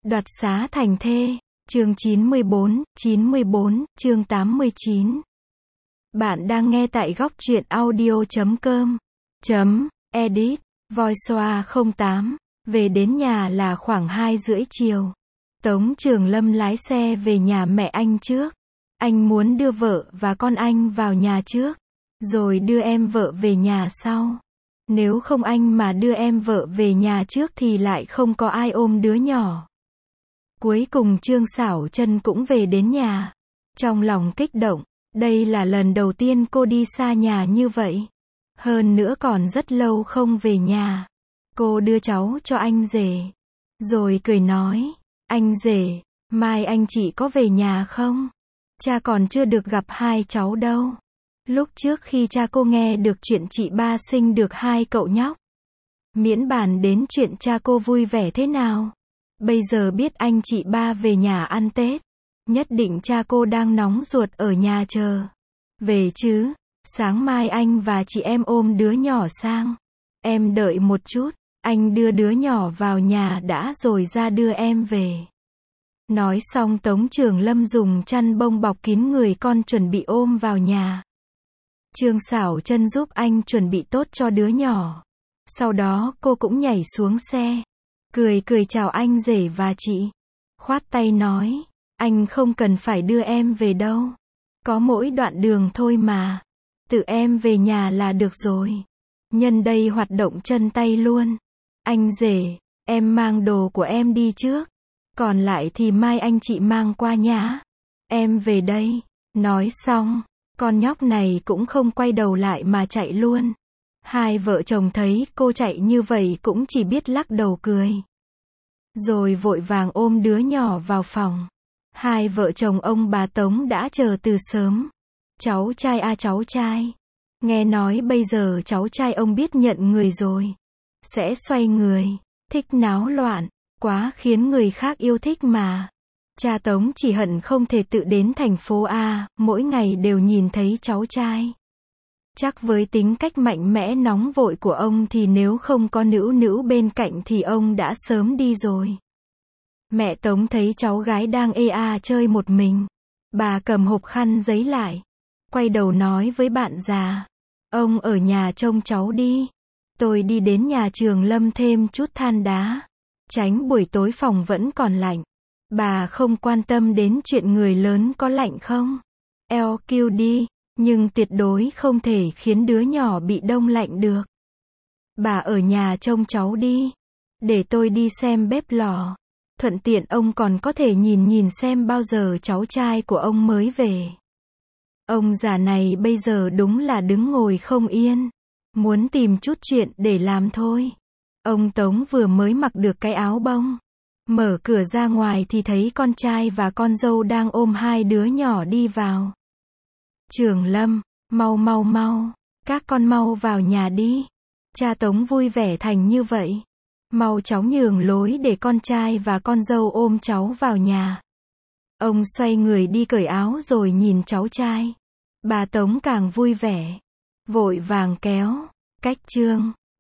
Đoạt xá thành thê, chương 94, chương 89. Bạn đang nghe tại góc truyện audio.com. Edit, Voiceover 08. Về đến nhà là khoảng 2:30 chiều. Tống Trường Lâm lái xe về nhà mẹ anh trước. Anh muốn đưa vợ và con anh vào nhà trước, rồi đưa em vợ về nhà sau. Nếu không anh mà đưa em vợ về nhà trước thì lại không có ai ôm đứa nhỏ. Cuối cùng Trương Sảo Trân cũng về đến nhà. Trong lòng kích động, đây là lần đầu tiên cô đi xa nhà như vậy. Hơn nữa còn rất lâu không về nhà. Cô đưa cháu cho anh rể, rồi cười nói, anh rể, mai anh chị có về nhà không? Cha còn chưa được gặp hai cháu đâu. Lúc trước khi cha cô nghe được chuyện chị ba sinh được hai cậu nhóc, miễn bàn đến chuyện cha cô vui vẻ thế nào. Bây giờ biết anh chị ba về nhà ăn Tết, nhất định cha cô đang nóng ruột ở nhà chờ. Về chứ, sáng mai anh và chị em ôm đứa nhỏ sang. Em đợi một chút, anh đưa đứa nhỏ vào nhà đã rồi ra đưa em về. Nói xong Tống Trường Lâm dùng chăn bông bọc kín người con chuẩn bị ôm vào nhà. Trương Sảo Trân giúp anh chuẩn bị tốt cho đứa nhỏ. Sau đó cô cũng nhảy xuống xe, cười chào anh rể và chị. Khoát tay nói, anh không cần phải đưa em về đâu. Có mỗi đoạn đường thôi mà. Tự em về nhà là được rồi. Nhân đây hoạt động chân tay luôn. Anh rể, em mang đồ của em đi trước. Còn lại thì mai anh chị mang qua nhá. Em về đây. Nói xong, con nhóc này cũng không quay đầu lại mà chạy luôn. Hai vợ chồng thấy cô chạy như vậy cũng chỉ biết lắc đầu cười. Rồi vội vàng ôm đứa nhỏ vào phòng. Hai vợ chồng ông bà Tống đã chờ từ sớm. Cháu trai à cháu trai. Nghe nói bây giờ cháu trai ông biết nhận người rồi. Sẽ xoay người. Thích náo loạn. Quá khiến người khác yêu thích mà. Cha Tống chỉ hận không thể tự đến thành phố A, mỗi ngày đều nhìn thấy cháu trai. Chắc với tính cách mạnh mẽ nóng vội của ông thì nếu không có nữ bên cạnh thì ông đã sớm đi rồi. Mẹ Tống thấy cháu gái đang chơi một mình. Bà cầm hộp khăn giấy lại. Quay đầu nói với bạn già. Ông ở nhà trông cháu đi. Tôi đi đến nhà Trường Lâm thêm chút than đá. Tránh buổi tối phòng vẫn còn lạnh. Bà không quan tâm đến chuyện người lớn có lạnh không. LQ đi, nhưng tuyệt đối không thể khiến đứa nhỏ bị đông lạnh được. Bà ở nhà trông cháu đi. Để tôi đi xem bếp lò. Thuận tiện ông còn có thể nhìn xem bao giờ cháu trai của ông mới về. Ông già này bây giờ đúng là đứng ngồi không yên. Muốn tìm chút chuyện để làm thôi. Ông Tống vừa mới mặc được cái áo bông. Mở cửa ra ngoài thì thấy con trai và con dâu đang ôm hai đứa nhỏ đi vào. Trường Lâm, mau, các con mau vào nhà đi. Cha Tống vui vẻ thành như vậy. Mau chóng nhường lối để con trai và con dâu ôm cháu vào nhà. Ông xoay người đi cởi áo rồi nhìn cháu trai. Bà Tống càng vui vẻ. Vội vàng kéo. Cách Trương,